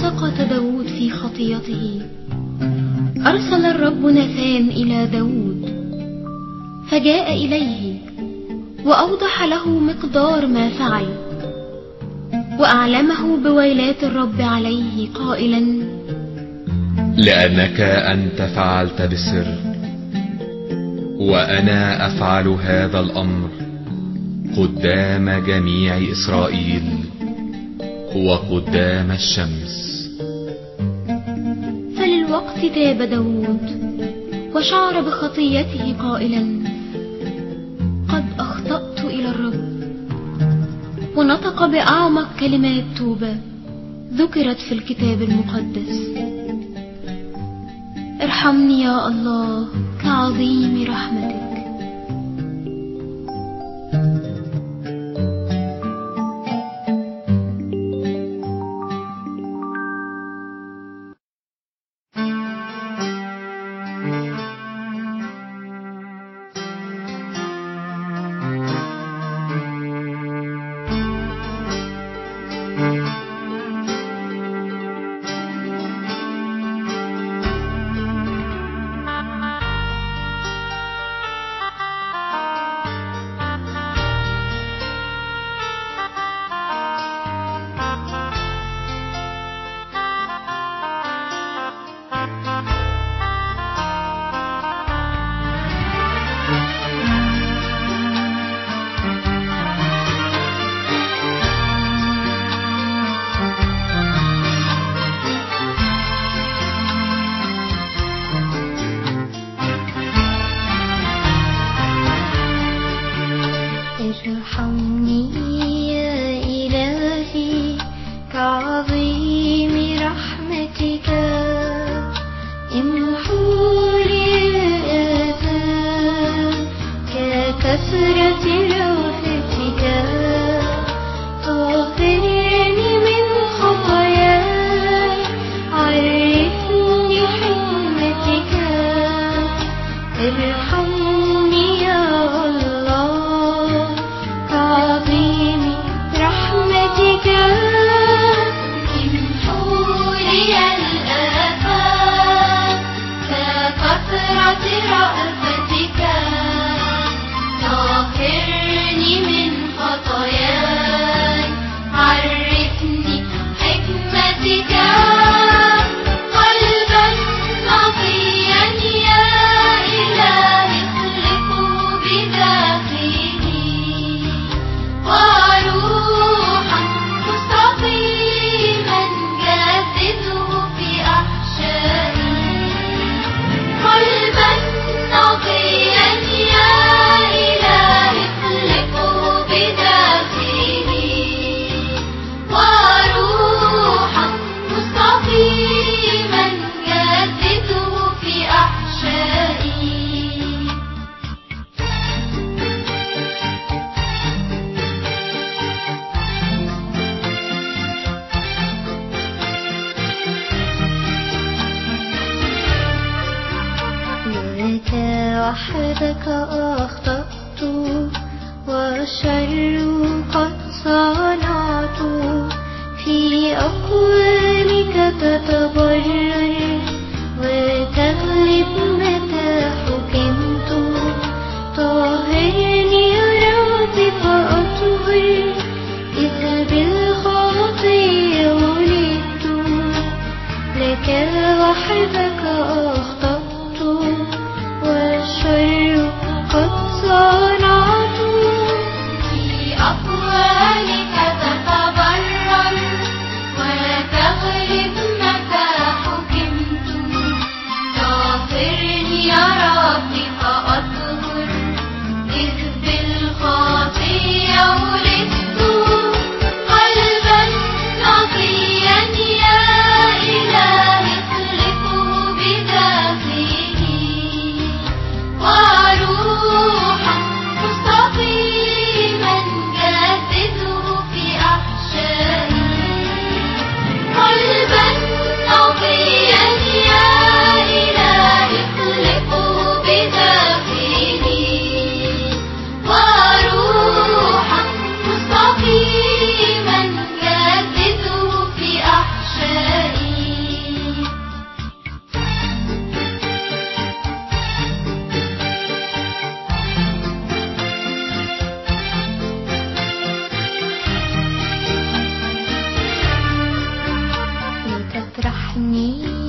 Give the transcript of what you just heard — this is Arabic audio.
سقط داود في خطيته أرسل الرب ناثان إلى داود، فجاء إليه وأوضح له مقدار ما فعل، وأعلمه بويلات الرب عليه قائلا: لأنك أنت فعلت بالسر، وأنا أفعل هذا الأمر قدام جميع إسرائيل وقدام الشمس. فللوقت تاب داود وشعر بخطيته قائلا: قد أخطأت إلى الرب، ونطق بأعمق كلمات توبة ذكرت في الكتاب المقدس: ارحمني يا الله كعظيم رحمتك. ارحمني يا إلهي كعظيم رحمتك، امحو لي الآثام ككثرة رأفتك، طهرني من خطاياي، عرفني حكمتك. ارحمني يا الله كعظيم رحمتك، امحو لي الآثام ككثرة رأفتك، طهرني من خطاياي، عرفني حكمتك. قلبا نقيا يا إلهي اخلقه بداخلي، وروحا مستقيما جدده في أحشائي. قلبا نقيا يا إلهي اخلقه بداخلي، وروحا مستقيما جدده في أحشائي. لك وحدك أخطأت، والشر قد صنعت، في أقوالك تتبرر وتغلب متى حكمت. طهرني يا رب فأطهر، إذ بالخطية ولدت. لك وحدك أخطأت، والشر قد صنعت، في أقوالك تتبرر وتغلب متى حكمت. طهرني يا رب فأطهر، إذ شحني